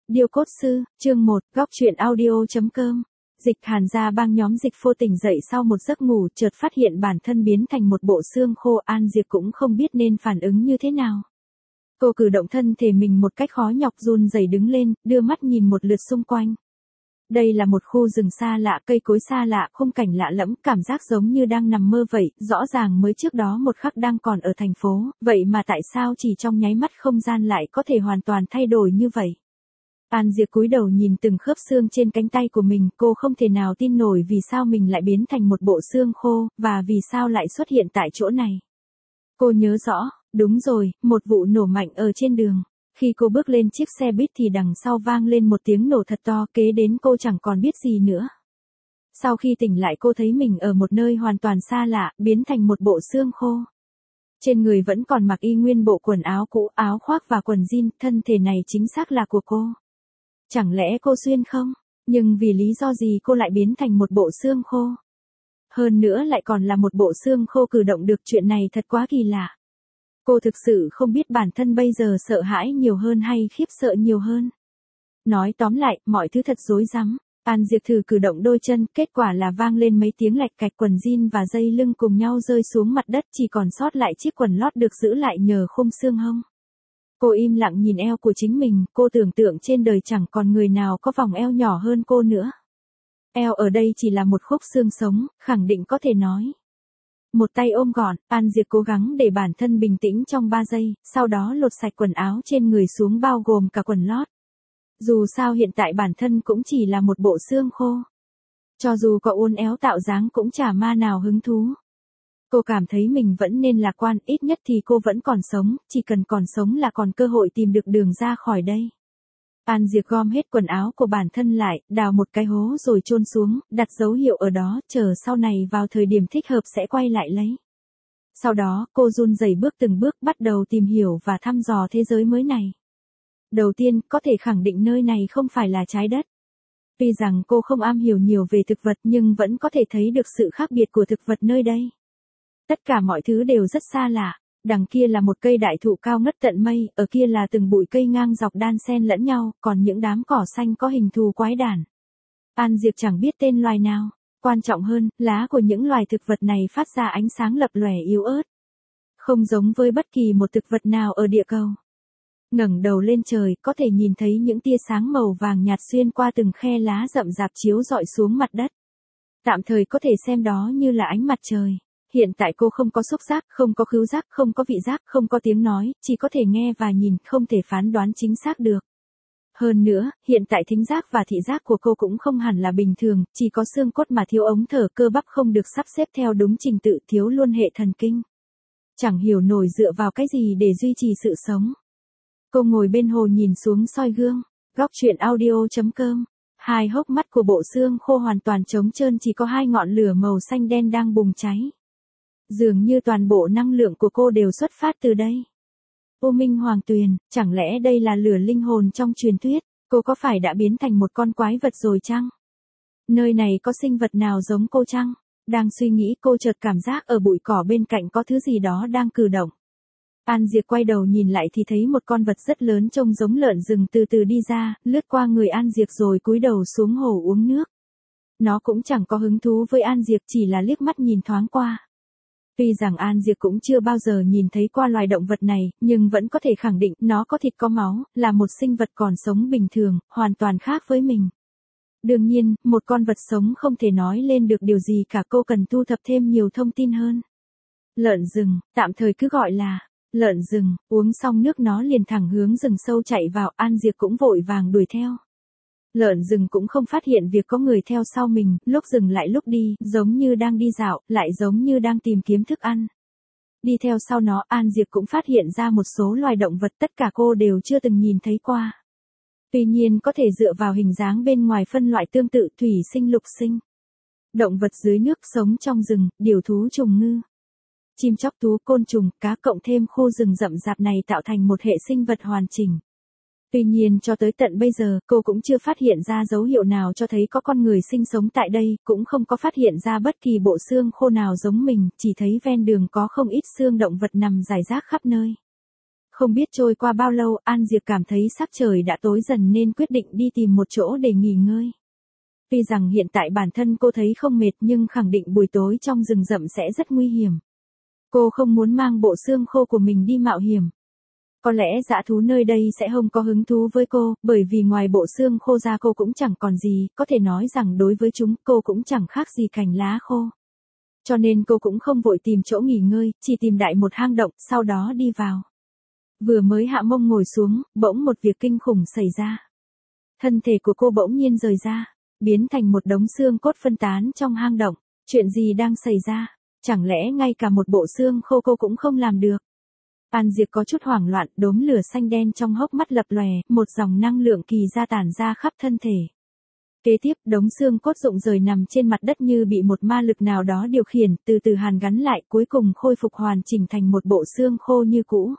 Điêu cốt sư, chương 1, góc truyện audio.com. Dịch Hàn gia bang nhóm Dịch Phô tỉnh dậy sau một giấc ngủ, chợt phát hiện bản thân biến thành một bộ xương khô. An Diệp cũng không biết nên phản ứng như thế nào. Cô cử động thân thể mình một cách khó nhọc, run rẩy đứng lên, đưa mắt nhìn một lượt xung quanh. Đây là một khu rừng xa lạ, cây cối xa lạ, khung cảnh lạ lẫm, cảm giác giống như đang nằm mơ vậy, rõ ràng mới trước đó một khắc đang còn ở thành phố, vậy mà tại sao chỉ trong nháy mắt không gian lại có thể hoàn toàn thay đổi như vậy. An Diệp cúi đầu nhìn từng khớp xương trên cánh tay của mình, cô không thể nào tin nổi vì sao mình lại biến thành một bộ xương khô, và vì sao lại xuất hiện tại chỗ này. Cô nhớ rõ, đúng rồi, một vụ nổ mạnh ở trên đường. Khi cô bước lên chiếc xe buýt thì đằng sau vang lên một tiếng nổ thật to, kế đến cô chẳng còn biết gì nữa. Sau khi tỉnh lại cô thấy mình ở một nơi hoàn toàn xa lạ, biến thành một bộ xương khô. Trên người vẫn còn mặc y nguyên bộ quần áo cũ, áo khoác và quần jean, thân thể này chính xác là của cô. Chẳng lẽ cô xuyên không? Nhưng vì lý do gì cô lại biến thành một bộ xương khô? Hơn nữa lại còn là một bộ xương khô cử động được, chuyện này thật quá kỳ lạ. Cô thực sự không biết bản thân bây giờ sợ hãi nhiều hơn hay khiếp sợ nhiều hơn. Nói tóm lại, mọi thứ thật rối rắm. An Diệp thử cử động đôi chân, kết quả là vang lên mấy tiếng lạch cạch, quần jean và dây lưng cùng nhau rơi xuống mặt đất, chỉ còn sót lại chiếc quần lót được giữ lại nhờ khung xương hông. Cô im lặng nhìn eo của chính mình, cô tưởng tượng trên đời chẳng còn người nào có vòng eo nhỏ hơn cô nữa. Eo ở đây chỉ là một khúc xương sống, khẳng định có thể nói. Một tay ôm gọn, An Diệp cố gắng để bản thân bình tĩnh trong 3 giây, sau đó lột sạch quần áo trên người xuống bao gồm cả quần lót. Dù sao hiện tại bản thân cũng chỉ là một bộ xương khô. Cho dù có uốn éo tạo dáng cũng chả ma nào hứng thú. Cô cảm thấy mình vẫn nên lạc quan, ít nhất thì cô vẫn còn sống, chỉ cần còn sống là còn cơ hội tìm được đường ra khỏi đây. An Diệp gom hết quần áo của bản thân lại, đào một cái hố rồi chôn xuống, đặt dấu hiệu ở đó, chờ sau này vào thời điểm thích hợp sẽ quay lại lấy. Sau đó, cô run rẩy bước từng bước bắt đầu tìm hiểu và thăm dò thế giới mới này. Đầu tiên, có thể khẳng định nơi này không phải là trái đất. Tuy rằng cô không am hiểu nhiều về thực vật nhưng vẫn có thể thấy được sự khác biệt của thực vật nơi đây. Tất cả mọi thứ đều rất xa lạ. Đằng kia là một cây đại thụ cao ngất tận mây, ở kia là từng bụi cây ngang dọc đan xen lẫn nhau, còn những đám cỏ xanh có hình thù quái đản. An Diệp chẳng biết tên loài nào. Quan trọng hơn, lá của những loài thực vật này phát ra ánh sáng lập lòe yếu ớt. Không giống với bất kỳ một thực vật nào ở địa cầu. Ngẩng đầu lên trời, có thể nhìn thấy những tia sáng màu vàng nhạt xuyên qua từng khe lá rậm rạp chiếu rọi xuống mặt đất. Tạm thời có thể xem đó như là ánh mặt trời. Hiện tại cô không có xúc giác, không có khứu giác, không có vị giác, không có tiếng nói, chỉ có thể nghe và nhìn, không thể phán đoán chính xác được. Hơn nữa, hiện tại thính giác và thị giác của cô cũng không hẳn là bình thường, chỉ có xương cốt mà thiếu ống thở, cơ bắp không được sắp xếp theo đúng trình tự, thiếu luôn hệ thần kinh. Chẳng hiểu nổi dựa vào cái gì để duy trì sự sống. Cô ngồi bên hồ nhìn xuống soi gương. Góc truyện audio.com. Hai hốc mắt của bộ xương khô hoàn toàn trống trơn, chỉ có hai ngọn lửa màu xanh đen đang bùng cháy. Dường như toàn bộ năng lượng của cô đều xuất phát từ đây. U Minh Hoàng Tuyền, chẳng lẽ đây là lửa linh hồn trong truyền thuyết? Cô có phải đã biến thành một con quái vật rồi chăng? Nơi này có sinh vật nào giống cô chăng? Đang suy nghĩ cô chợt cảm giác ở bụi cỏ bên cạnh có thứ gì đó đang cử động. An Diệp quay đầu nhìn lại thì thấy một con vật rất lớn trông giống lợn rừng từ từ đi ra, lướt qua người An Diệp rồi cúi đầu xuống hồ uống nước. Nó cũng chẳng có hứng thú với An Diệp, chỉ là liếc mắt nhìn thoáng qua. Tuy rằng An Diệp cũng chưa bao giờ nhìn thấy qua loài động vật này, nhưng vẫn có thể khẳng định nó có thịt có máu, là một sinh vật còn sống bình thường, hoàn toàn khác với mình. Đương nhiên, một con vật sống không thể nói lên được điều gì cả, cô cần thu thập thêm nhiều thông tin hơn. Lợn rừng, tạm thời cứ gọi là lợn rừng, uống xong nước nó liền thẳng hướng rừng sâu chạy vào, An Diệp cũng vội vàng đuổi theo. Lợn rừng cũng không phát hiện việc có người theo sau mình, lúc dừng lại lúc đi, giống như đang đi dạo, lại giống như đang tìm kiếm thức ăn. Đi theo sau nó, An Diệp cũng phát hiện ra một số loài động vật tất cả cô đều chưa từng nhìn thấy qua. Tuy nhiên có thể dựa vào hình dáng bên ngoài phân loại tương tự, thủy sinh lục sinh. Động vật dưới nước sống trong rừng, điểu thú trùng ngư. Chim chóc thú côn trùng, cá cộng thêm khu rừng rậm rạp này tạo thành một hệ sinh vật hoàn chỉnh. Tuy nhiên cho tới tận bây giờ, cô cũng chưa phát hiện ra dấu hiệu nào cho thấy có con người sinh sống tại đây, cũng không có phát hiện ra bất kỳ bộ xương khô nào giống mình, chỉ thấy ven đường có không ít xương động vật nằm rải rác khắp nơi. Không biết trôi qua bao lâu, An Diệp cảm thấy sắc trời đã tối dần nên quyết định đi tìm một chỗ để nghỉ ngơi. Tuy rằng hiện tại bản thân cô thấy không mệt nhưng khẳng định buổi tối trong rừng rậm sẽ rất nguy hiểm. Cô không muốn mang bộ xương khô của mình đi mạo hiểm. Có lẽ dã thú nơi đây sẽ không có hứng thú với cô, bởi vì ngoài bộ xương khô ra cô cũng chẳng còn gì, có thể nói rằng đối với chúng cô cũng chẳng khác gì cành lá khô. Cho nên cô cũng không vội tìm chỗ nghỉ ngơi, chỉ tìm đại một hang động, sau đó đi vào. Vừa mới hạ mông ngồi xuống, bỗng một việc kinh khủng xảy ra. Thân thể của cô bỗng nhiên rời ra, biến thành một đống xương cốt phân tán trong hang động. Chuyện gì đang xảy ra? Chẳng lẽ ngay cả một bộ xương khô cô cũng không làm được? An Diệp có chút hoảng loạn, đốm lửa xanh đen trong hốc mắt lập lòe, một dòng năng lượng kỳ ra tản ra khắp thân thể. Kế tiếp, đống xương cốt rụng rời nằm trên mặt đất như bị một ma lực nào đó điều khiển, từ từ hàn gắn lại, cuối cùng khôi phục hoàn chỉnh thành một bộ xương khô như cũ.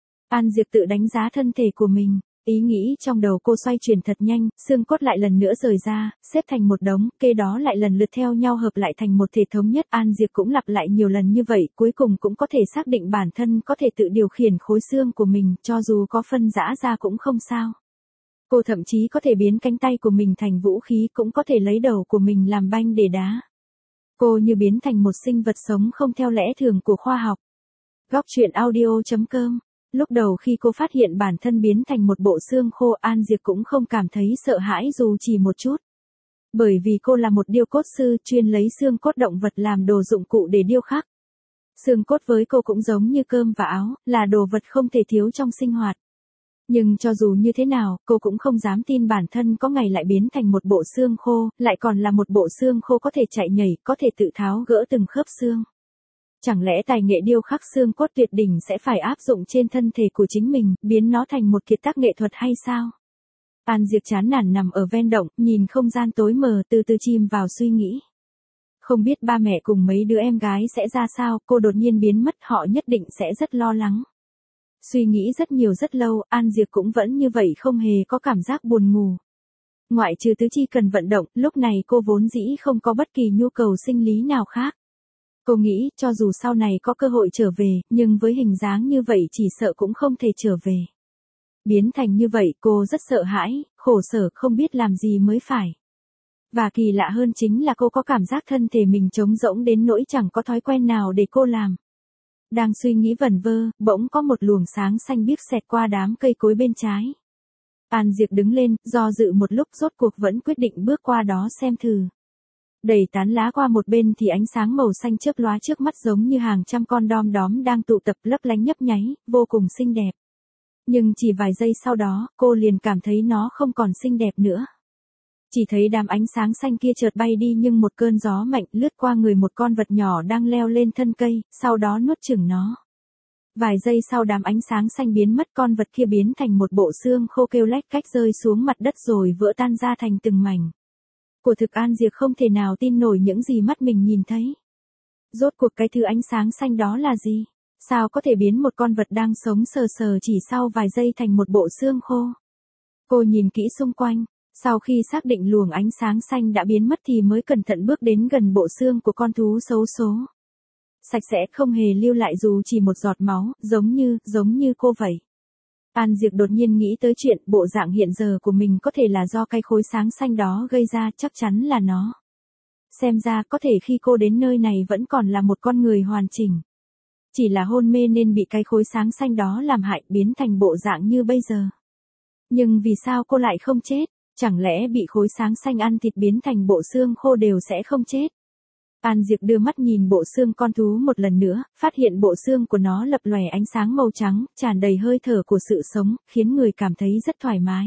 An Diệp tự đánh giá thân thể của mình, ý nghĩ trong đầu cô xoay chuyển thật nhanh, xương cốt lại lần nữa rời ra, xếp thành một đống, kế đó lại lần lượt theo nhau hợp lại thành một thể thống nhất. An Diệp cũng lặp lại nhiều lần như vậy, cuối cùng cũng có thể xác định bản thân có thể tự điều khiển khối xương của mình, cho dù có phân rã ra cũng không sao. Cô thậm chí có thể biến cánh tay của mình thành vũ khí, cũng có thể lấy đầu của mình làm banh để đá. Cô như biến thành một sinh vật sống không theo lẽ thường của khoa học. Góc truyện audio.com. Lúc đầu khi cô phát hiện bản thân biến thành một bộ xương khô, An Diệp cũng không cảm thấy sợ hãi dù chỉ một chút. Bởi vì cô là một điêu cốt sư, chuyên lấy xương cốt động vật làm đồ dụng cụ để điêu khắc. Xương cốt với cô cũng giống như cơm và áo, là đồ vật không thể thiếu trong sinh hoạt. Nhưng cho dù như thế nào, cô cũng không dám tin bản thân có ngày lại biến thành một bộ xương khô, lại còn là một bộ xương khô có thể chạy nhảy, có thể tự tháo gỡ từng khớp xương. Chẳng lẽ tài nghệ điêu khắc xương cốt tuyệt đỉnh sẽ phải áp dụng trên thân thể của chính mình, biến nó thành một kiệt tác nghệ thuật hay sao? An Diệp chán nản nằm ở ven động, nhìn không gian tối mờ, từ từ chìm vào suy nghĩ. Không biết ba mẹ cùng mấy đứa em gái sẽ ra sao, cô đột nhiên biến mất, họ nhất định sẽ rất lo lắng. Suy nghĩ rất nhiều rất lâu, An Diệp cũng vẫn như vậy, không hề có cảm giác buồn ngủ. Ngoại trừ tứ chi cần vận động, lúc này cô vốn dĩ không có bất kỳ nhu cầu sinh lý nào khác. Cô nghĩ, cho dù sau này có cơ hội trở về, nhưng với hình dáng như vậy chỉ sợ cũng không thể trở về. Biến thành như vậy, cô rất sợ hãi, khổ sở, không biết làm gì mới phải. Và kỳ lạ hơn chính là cô có cảm giác thân thể mình trống rỗng đến nỗi chẳng có thói quen nào để cô làm. Đang suy nghĩ vẩn vơ, bỗng có một luồng sáng xanh biếc xẹt qua đám cây cối bên trái. An Diệp đứng lên, do dự một lúc rốt cuộc vẫn quyết định bước qua đó xem thử. Đẩy tán lá qua một bên thì ánh sáng màu xanh chớp lóa trước mắt giống như hàng trăm con đom đóm đang tụ tập lấp lánh nhấp nháy, vô cùng xinh đẹp. Nhưng chỉ vài giây sau đó, cô liền cảm thấy nó không còn xinh đẹp nữa. Chỉ thấy đám ánh sáng xanh kia chợt bay đi nhưng một cơn gió mạnh lướt qua người một con vật nhỏ đang leo lên thân cây, sau đó nuốt chửng nó. Vài giây sau đám ánh sáng xanh biến mất, con vật kia biến thành một bộ xương khô kêu lách cách rơi xuống mặt đất rồi vỡ tan ra thành từng mảnh. Của thực An Diệp không thể nào tin nổi những gì mắt mình nhìn thấy. Rốt cuộc cái thứ ánh sáng xanh đó là gì? Sao có thể biến một con vật đang sống sờ sờ chỉ sau vài giây thành một bộ xương khô? Cô nhìn kỹ xung quanh, sau khi xác định luồng ánh sáng xanh đã biến mất thì mới cẩn thận bước đến gần bộ xương của con thú xấu số. Sạch sẽ, không hề lưu lại dù chỉ một giọt máu, giống như cô vậy. An Diệp đột nhiên nghĩ tới chuyện bộ dạng hiện giờ của mình có thể là do cái khối sáng xanh đó gây ra, chắc chắn là nó. Xem ra có thể khi cô đến nơi này vẫn còn là một con người hoàn chỉnh. Chỉ là hôn mê nên bị cái khối sáng xanh đó làm hại, biến thành bộ dạng như bây giờ. Nhưng vì sao cô lại không chết? Chẳng lẽ bị khối sáng xanh ăn thịt biến thành bộ xương khô đều sẽ không chết? An Diệp đưa mắt nhìn bộ xương con thú một lần nữa, phát hiện bộ xương của nó lập lòe ánh sáng màu trắng, tràn đầy hơi thở của sự sống, khiến người cảm thấy rất thoải mái.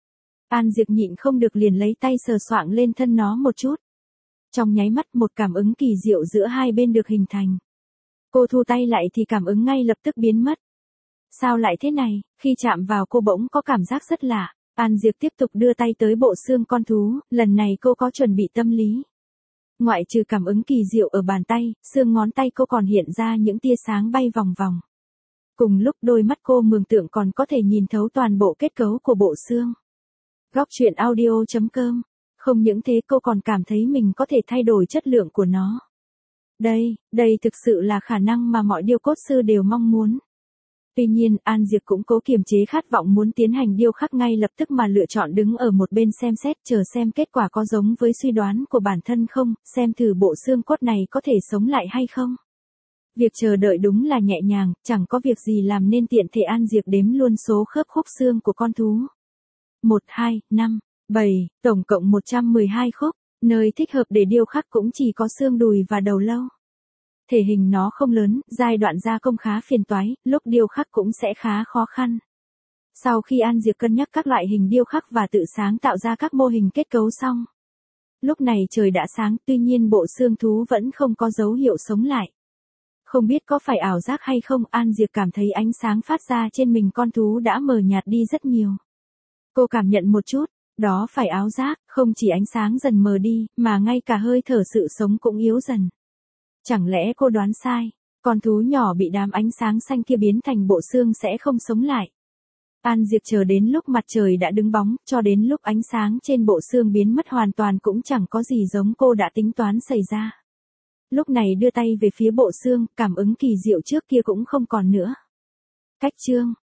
An Diệp nhịn không được liền lấy tay sờ soạng lên thân nó một chút. Trong nháy mắt một cảm ứng kỳ diệu giữa hai bên được hình thành. Cô thu tay lại thì cảm ứng ngay lập tức biến mất. Sao lại thế này? Khi chạm vào cô bỗng có cảm giác rất lạ. An Diệp tiếp tục đưa tay tới bộ xương con thú, lần này cô có chuẩn bị tâm lý. Ngoại trừ cảm ứng kỳ diệu ở bàn tay, xương ngón tay cô còn hiện ra những tia sáng bay vòng vòng. Cùng lúc đôi mắt cô mường tượng còn có thể nhìn thấu toàn bộ kết cấu của bộ xương. Góc truyện audio.com. Không những thế cô còn cảm thấy mình có thể thay đổi chất lượng của nó. Đây thực sự là khả năng mà mọi điêu cốt sư đều mong muốn. Tuy nhiên, An Diệp cũng cố kiềm chế khát vọng muốn tiến hành điêu khắc ngay lập tức mà lựa chọn đứng ở một bên xem xét chờ xem kết quả có giống với suy đoán của bản thân không, xem thử bộ xương cốt này có thể sống lại hay không. Việc chờ đợi đúng là nhẹ nhàng, chẳng có việc gì làm nên tiện thể An Diệp đếm luôn số khớp khúc xương của con thú. 1, 2, 5, 7, tổng cộng 112 khúc, nơi thích hợp để điêu khắc cũng chỉ có xương đùi và đầu lâu. Thể hình nó không lớn, giai đoạn gia công khá phiền toái, lúc điêu khắc cũng sẽ khá khó khăn. Sau khi An Diệp cân nhắc các loại hình điêu khắc và tự sáng tạo ra các mô hình kết cấu xong. Lúc này trời đã sáng, tuy nhiên bộ xương thú vẫn không có dấu hiệu sống lại. Không biết có phải ảo giác hay không, An Diệp cảm thấy ánh sáng phát ra trên mình con thú đã mờ nhạt đi rất nhiều. Cô cảm nhận một chút, đó phải ảo giác, không chỉ ánh sáng dần mờ đi, mà ngay cả hơi thở sự sống cũng yếu dần. Chẳng lẽ cô đoán sai, con thú nhỏ bị đám ánh sáng xanh kia biến thành bộ xương sẽ không sống lại. An Diệp chờ đến lúc mặt trời đã đứng bóng, cho đến lúc ánh sáng trên bộ xương biến mất hoàn toàn cũng chẳng có gì giống cô đã tính toán xảy ra. Lúc này đưa tay về phía bộ xương, cảm ứng kỳ diệu trước kia cũng không còn nữa. Cách chương